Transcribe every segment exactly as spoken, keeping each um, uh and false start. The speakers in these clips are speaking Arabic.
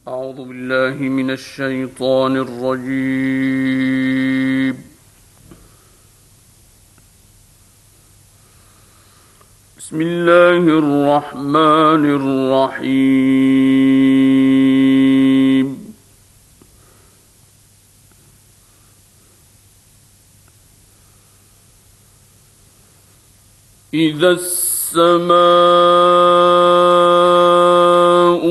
أعوذ بالله من الشيطان الرجيم. بسم الله الرحمن الرحيم. إذا السماء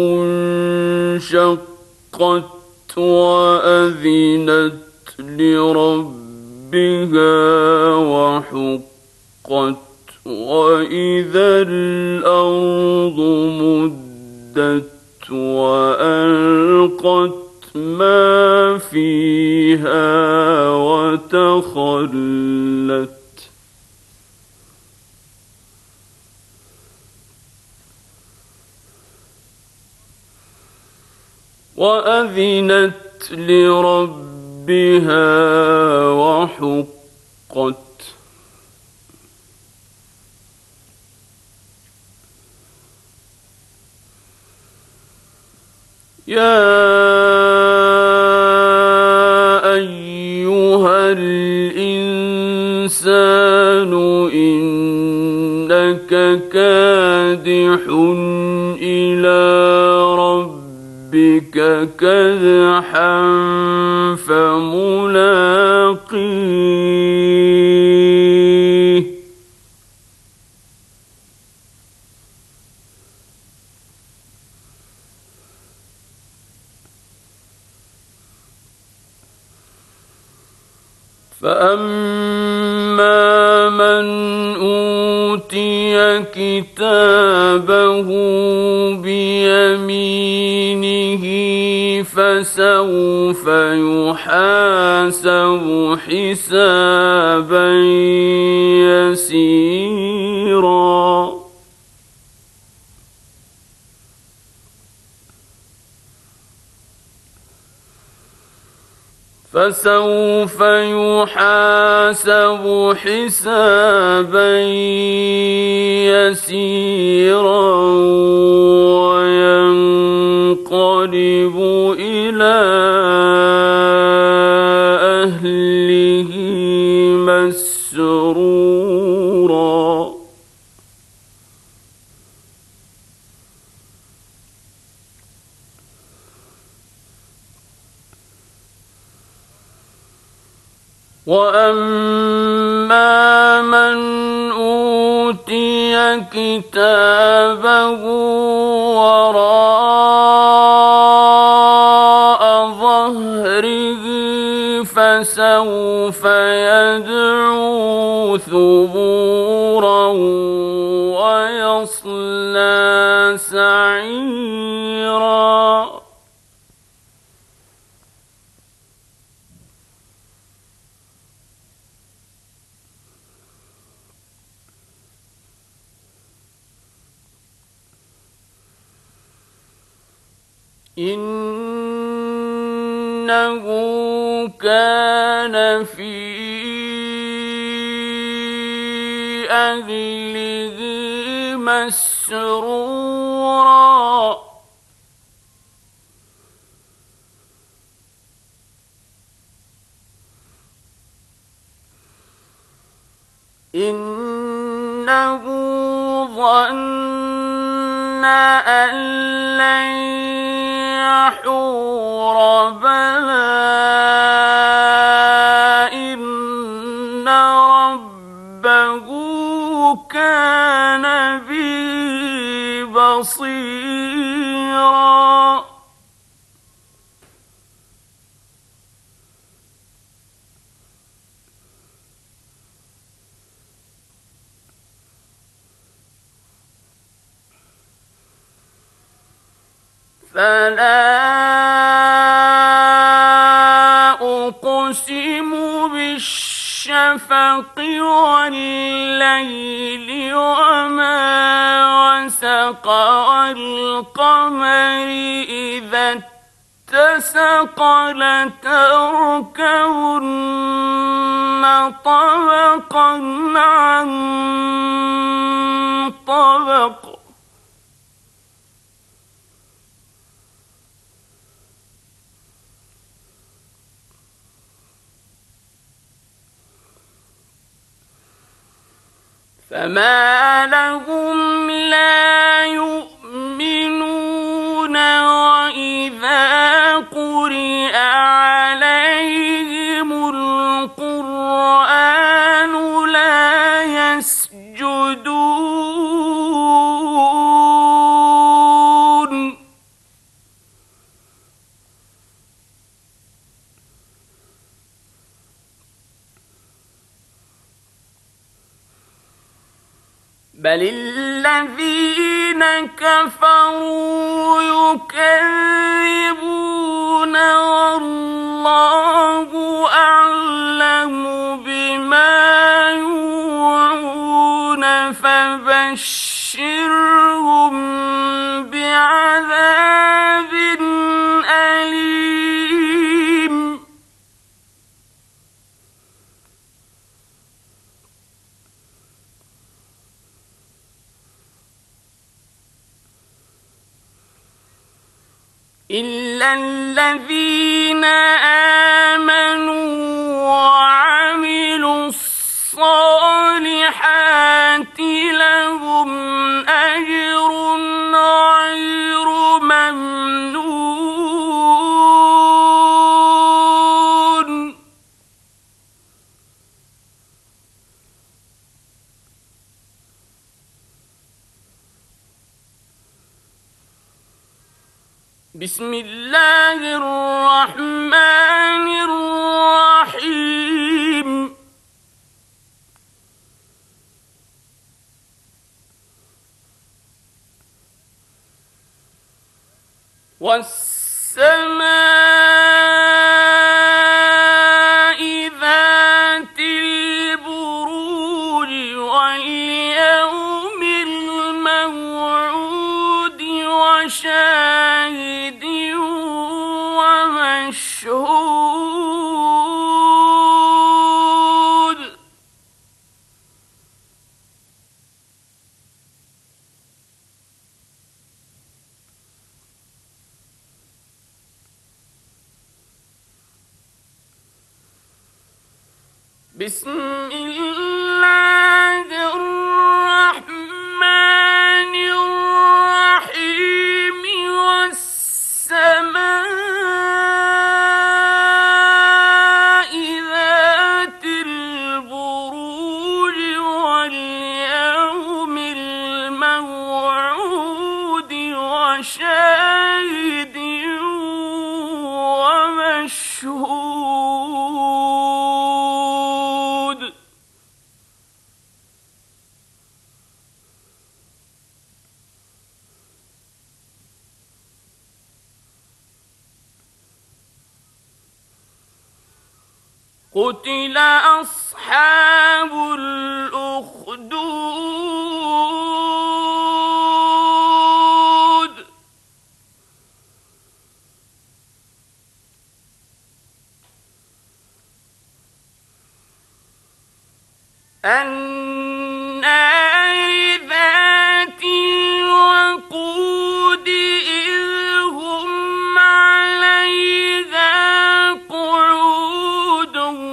انشقت وأذنت لربها وحقت وإذا الأرض مدت وألقت ما فيها وتخلت وأذنت لربها وحقت يا أيها الإنسان إنك كادح إلى ربك كدحا فملاقيه فأما من أوتي كتابه بيمينه فسوف يحاسب حسابا يسيرا فسوف يحاسب حسابا يسيرا وينقلب إلى أهله مسرورا وأما من أوتي كتابه وراء ظهره فسوف يدعو ثبورا ويصلى سعيرا إنه كان في أهله مسرورا إنه ظن أن لن يحور بلى إن ربه كان به بصيرا فلا أقسم بالشفق والليل وما وسق والقمر إذا اتسق لتركبن طبقا عن طبق فما لهم لا يؤمنون وإذا قرئ عليهم القرآن لا يسجدون بل الذين كفروا يكذبون والله أعلم بما يوعون فبشرهم بعذاب أليم إلا الذين آمنوا وعملوا الصالحات لهم أجر غير ممنون بسم الله الرحمن الرحيم والسماء ذات البروج واليوم الموعود وشاهد ومشهود بسم الله الرحمن الرحيم والسماء ذات البروج واليوم الموعود وشاهد ومشهود قتل أصحاب الأخدود النار ذات الوقود إذ هم عليها قعود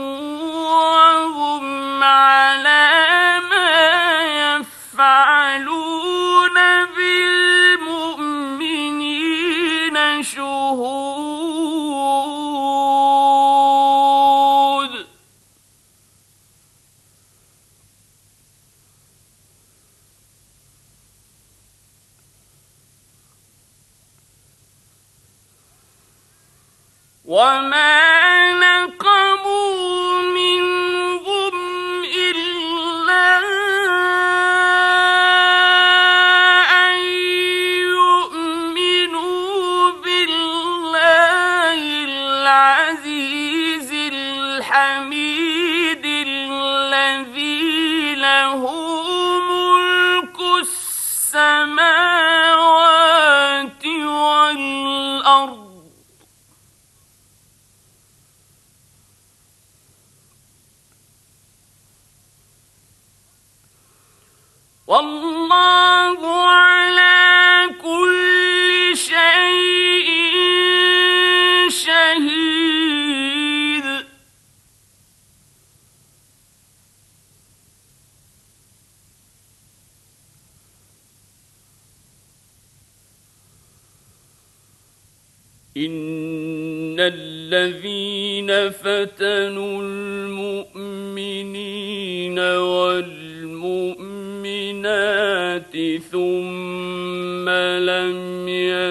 وهم على ما يفعلون بالمؤمنين شهود وما نقموا منهم إلا أن يؤمنوا بالله العزيز الحميد الذي له ملك السماوات والأرض والله على كل شيء شهيد إن الذين فتنوا المؤمنين والمؤمنات ثم لم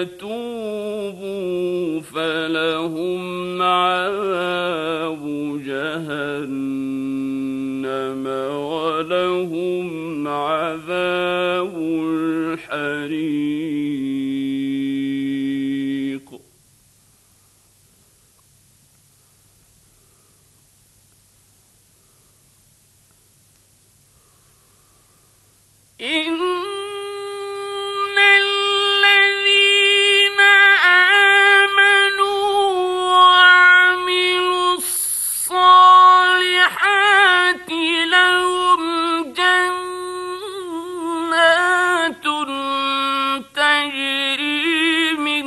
يتوبوا فلهم عذاب جهنم ولهم عذاب الحريق. إن الذين آمنوا وعملوا الصالحات لهم جنات تجري من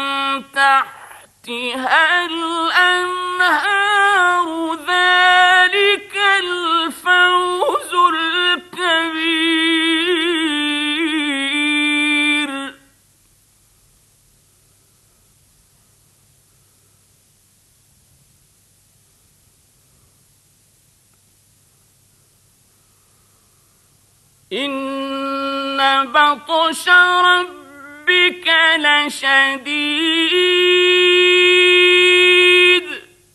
تحتها الأنهار ذلك الفوز الكبير. إن بطش ربك لشديد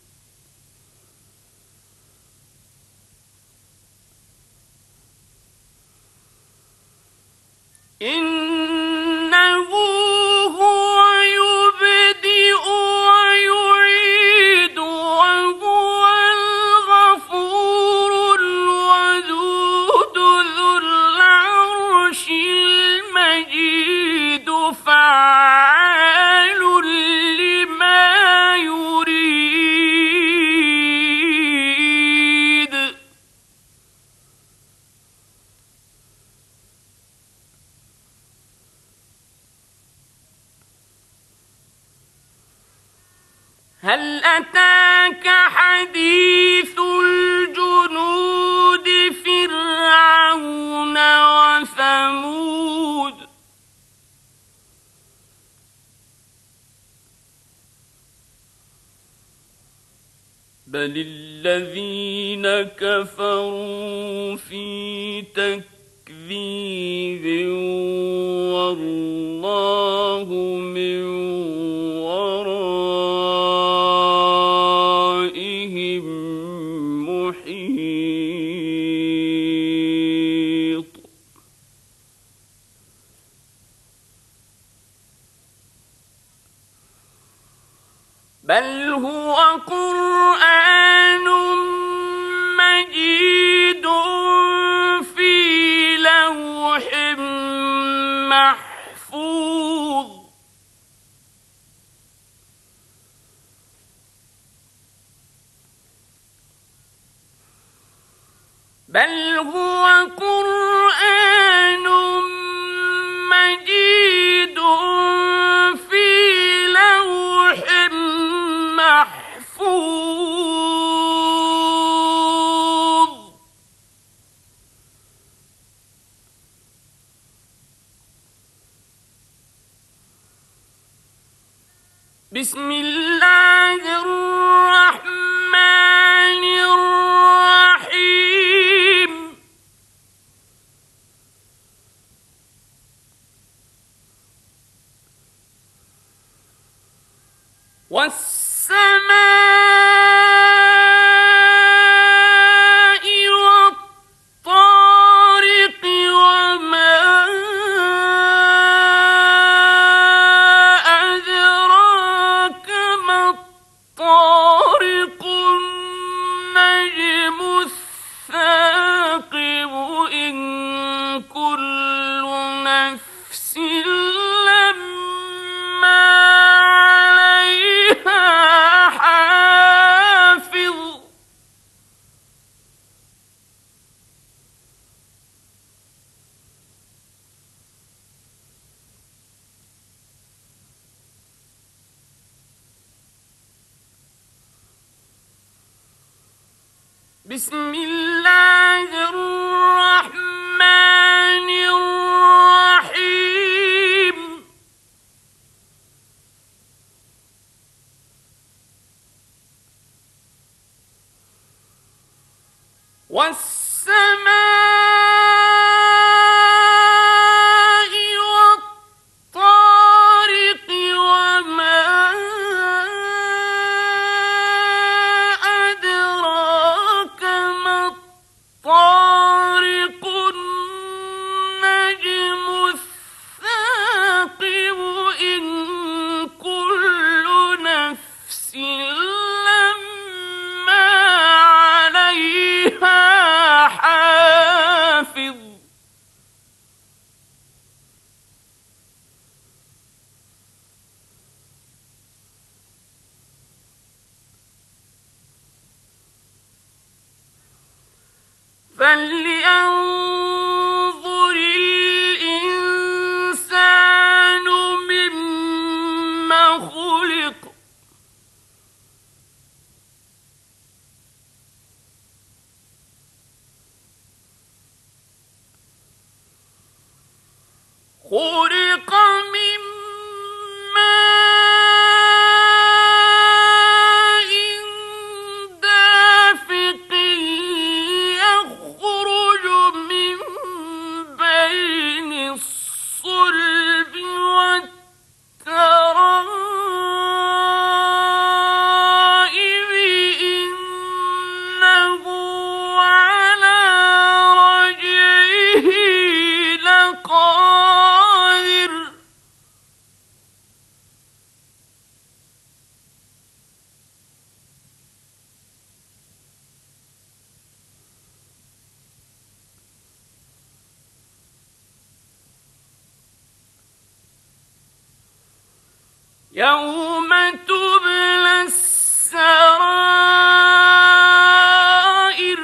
إنه هو يبدئ ويعيد وهو الغفور الودود ذو العرش المجيد فعال لما يريد. هل أتاك حديث الجنود فرعون وثمود بل الذين كفروا في تكذيب والله من ورائهم محيط. بل هو قرآن مجيد في لوح محفوظ. بل هو قرآن مجيد في لوح محفوظ. بسم الله الرحمن الرحيم. والسماء والطارق وما أدراك ما الطارق النجم الثاقب إن كل نفس لما عليها حافظ. بسم الله الرحمن الرحيم. والسماء والطارق وما أدراك ما الطارق النجم الثاقب إن كل نفس لما عليها حافظ فلينظر الإنسان مما خلق خلق من ماء دافق يخرج من بين الصلب والترائب إنه على رجعه لقادر يوم تبلى السرائر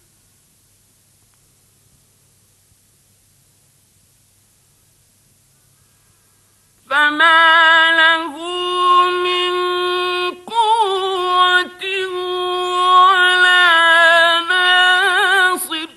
فما له من قوة ولا ناصر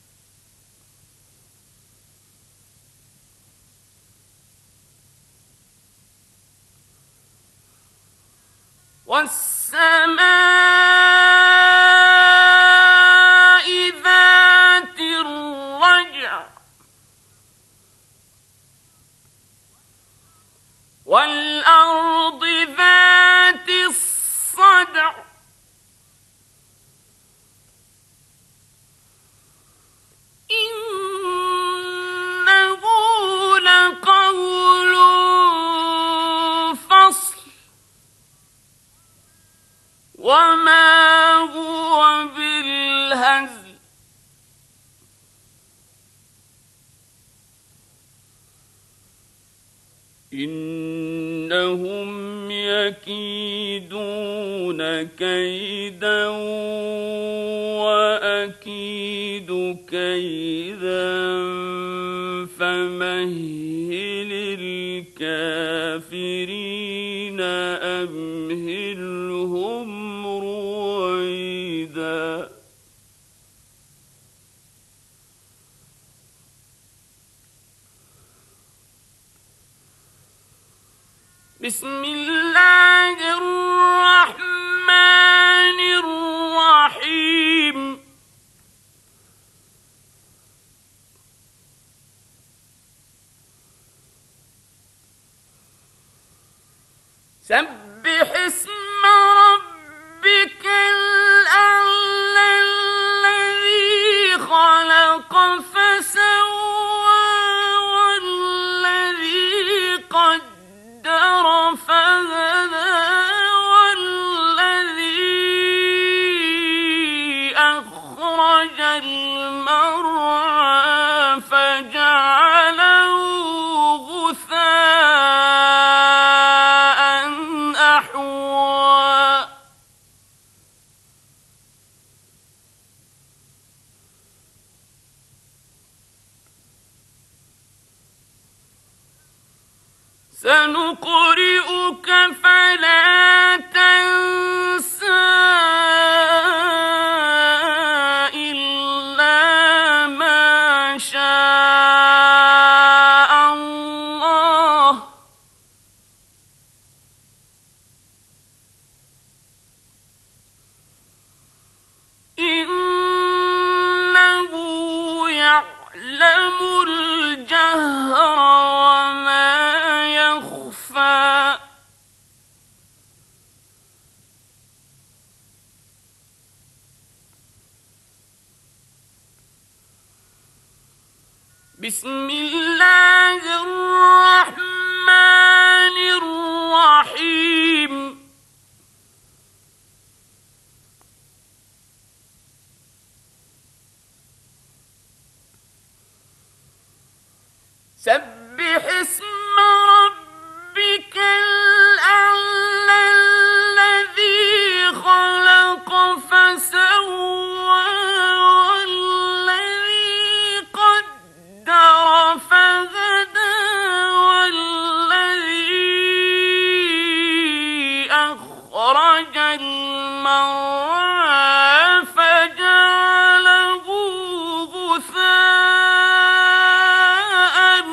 والسماء ذات الرجع والأرض ذات الصدع إنه لقول فصل وما هو بالهزل إنهم يكيدون كيدا وأكيد كيدا فمهل الكافرين أمهلهم رويدا بسم الله الرحمن الرحيم سبح اسم ربك الأعلى الذي خلق فسوى والذي قدر فهدى والذي أخرج المرعى فجعله غثاء أحوى سنقرئك فلا تنسى إلا ما شاء الله إن بسم الله الرحمن الرحيم سبح اسم ربك الأعلى الذي خلق فسوى والذي قدر فهدى والذي أخرج المرعى فجعله غثاء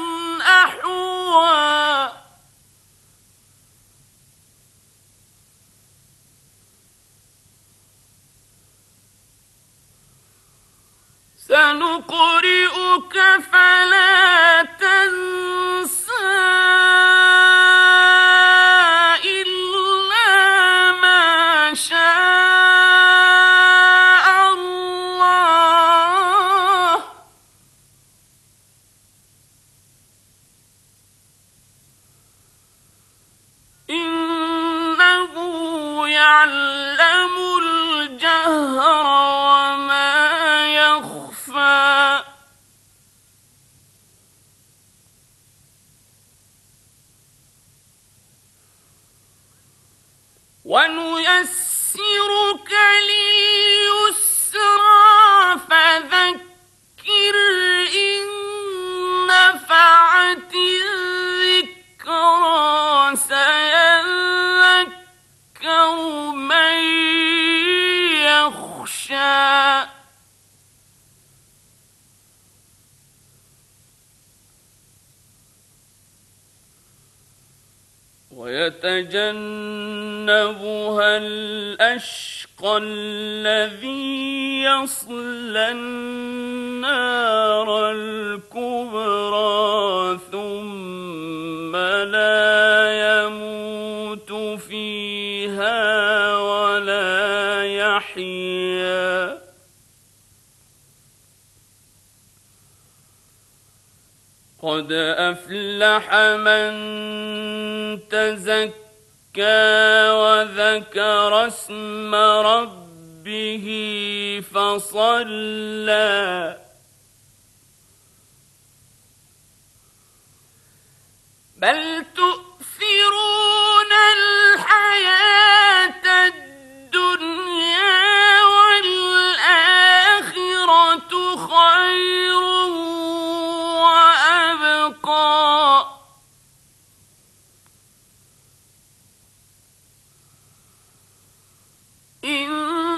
أحوى سنقرئك فلا تنسى إلا ما شاء الله إنه يعلم الجهر وما يخفى ونيسرك لليسرى فذكر إن نفعت الذكرى سيذكر من يخشى ويتجنبها الأشقى الذي يصلى النار الكبرى ثم لا يموت فيها ولا يحيا قد أفلح من تزكى وذكر اسم ربه فصلى بل تؤثرون الحياة الدنيا والآخرة خير وأبقى إن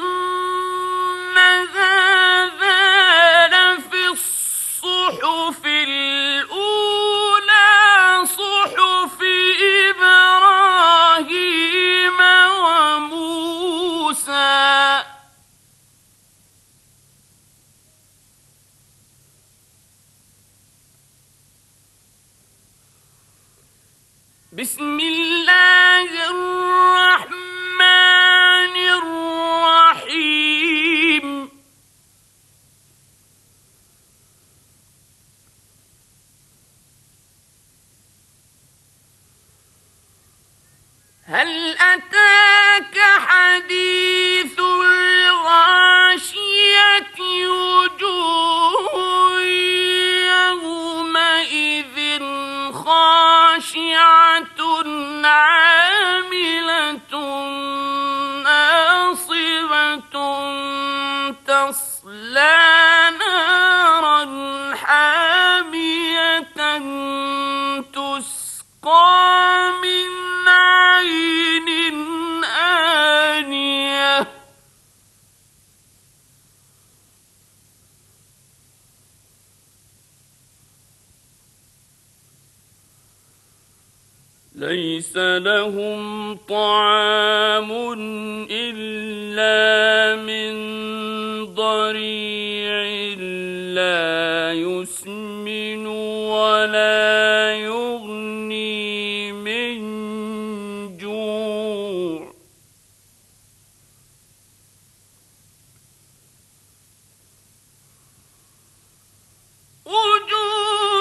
هذا لفي الصحف الأولى صحف إبراهيم وموسى بسم الله الرحمن الرحيم هل أتاك حديث الغاشية وجوه يومئذ خاشعة عاملة ناصبة تصلى نارا حامية تسقى من عين آنية ليس لهم طعام إلا من ضريع لا يسمن ولا يغني من جوع وجوه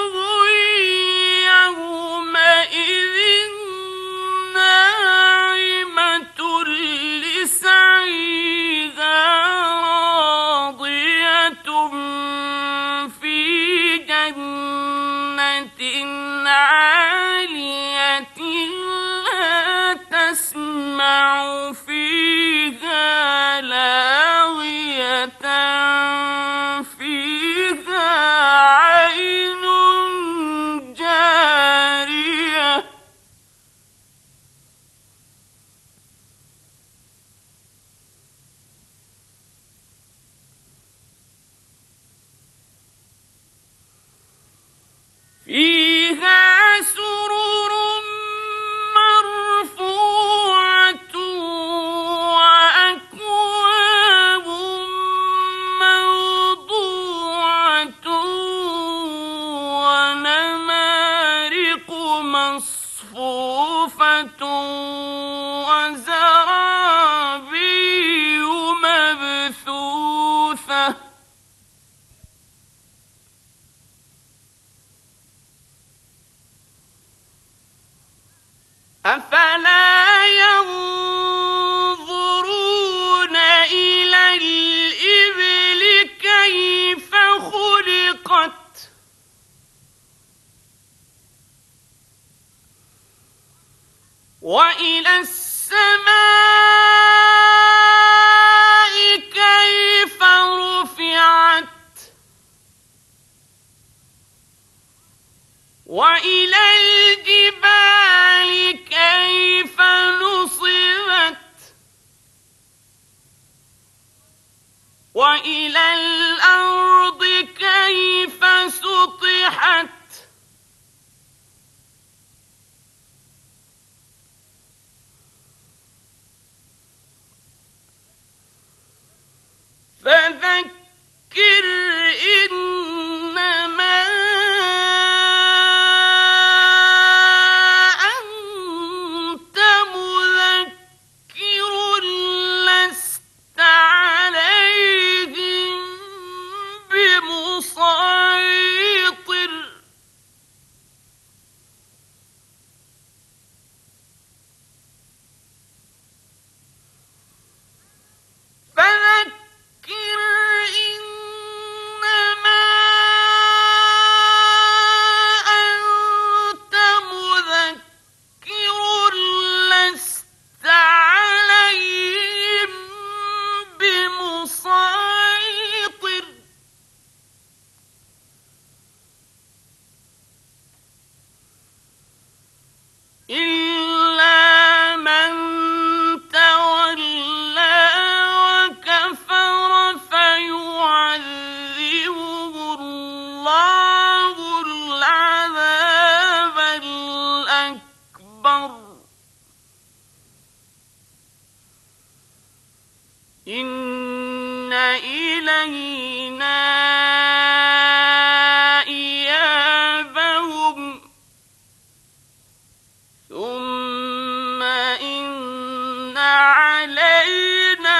تسمع فيها لاغية فيها عين جارية فيها سرر مرفوعة وأكواب موضوعة ونمارق مصفوفة وزرابي مبثوثة أفلا ينظرون إلى الإبل كيف خلقت وإلى السماء كيف رفعت وإلى الجبال كيف نصبت وإلى الأرض كيف سطحت فذكر إنما أنت مذكر لست عليهم بمسيطر فذكر إنما أنت مذكر لست عليهم بمسيطر إلا من تولى وكفر فيعذبه الله العذاب الأكبر إن إلينا إيابهم ثم إن علينا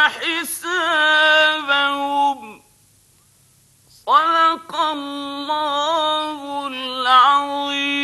حسابهم صدق الله العظيم.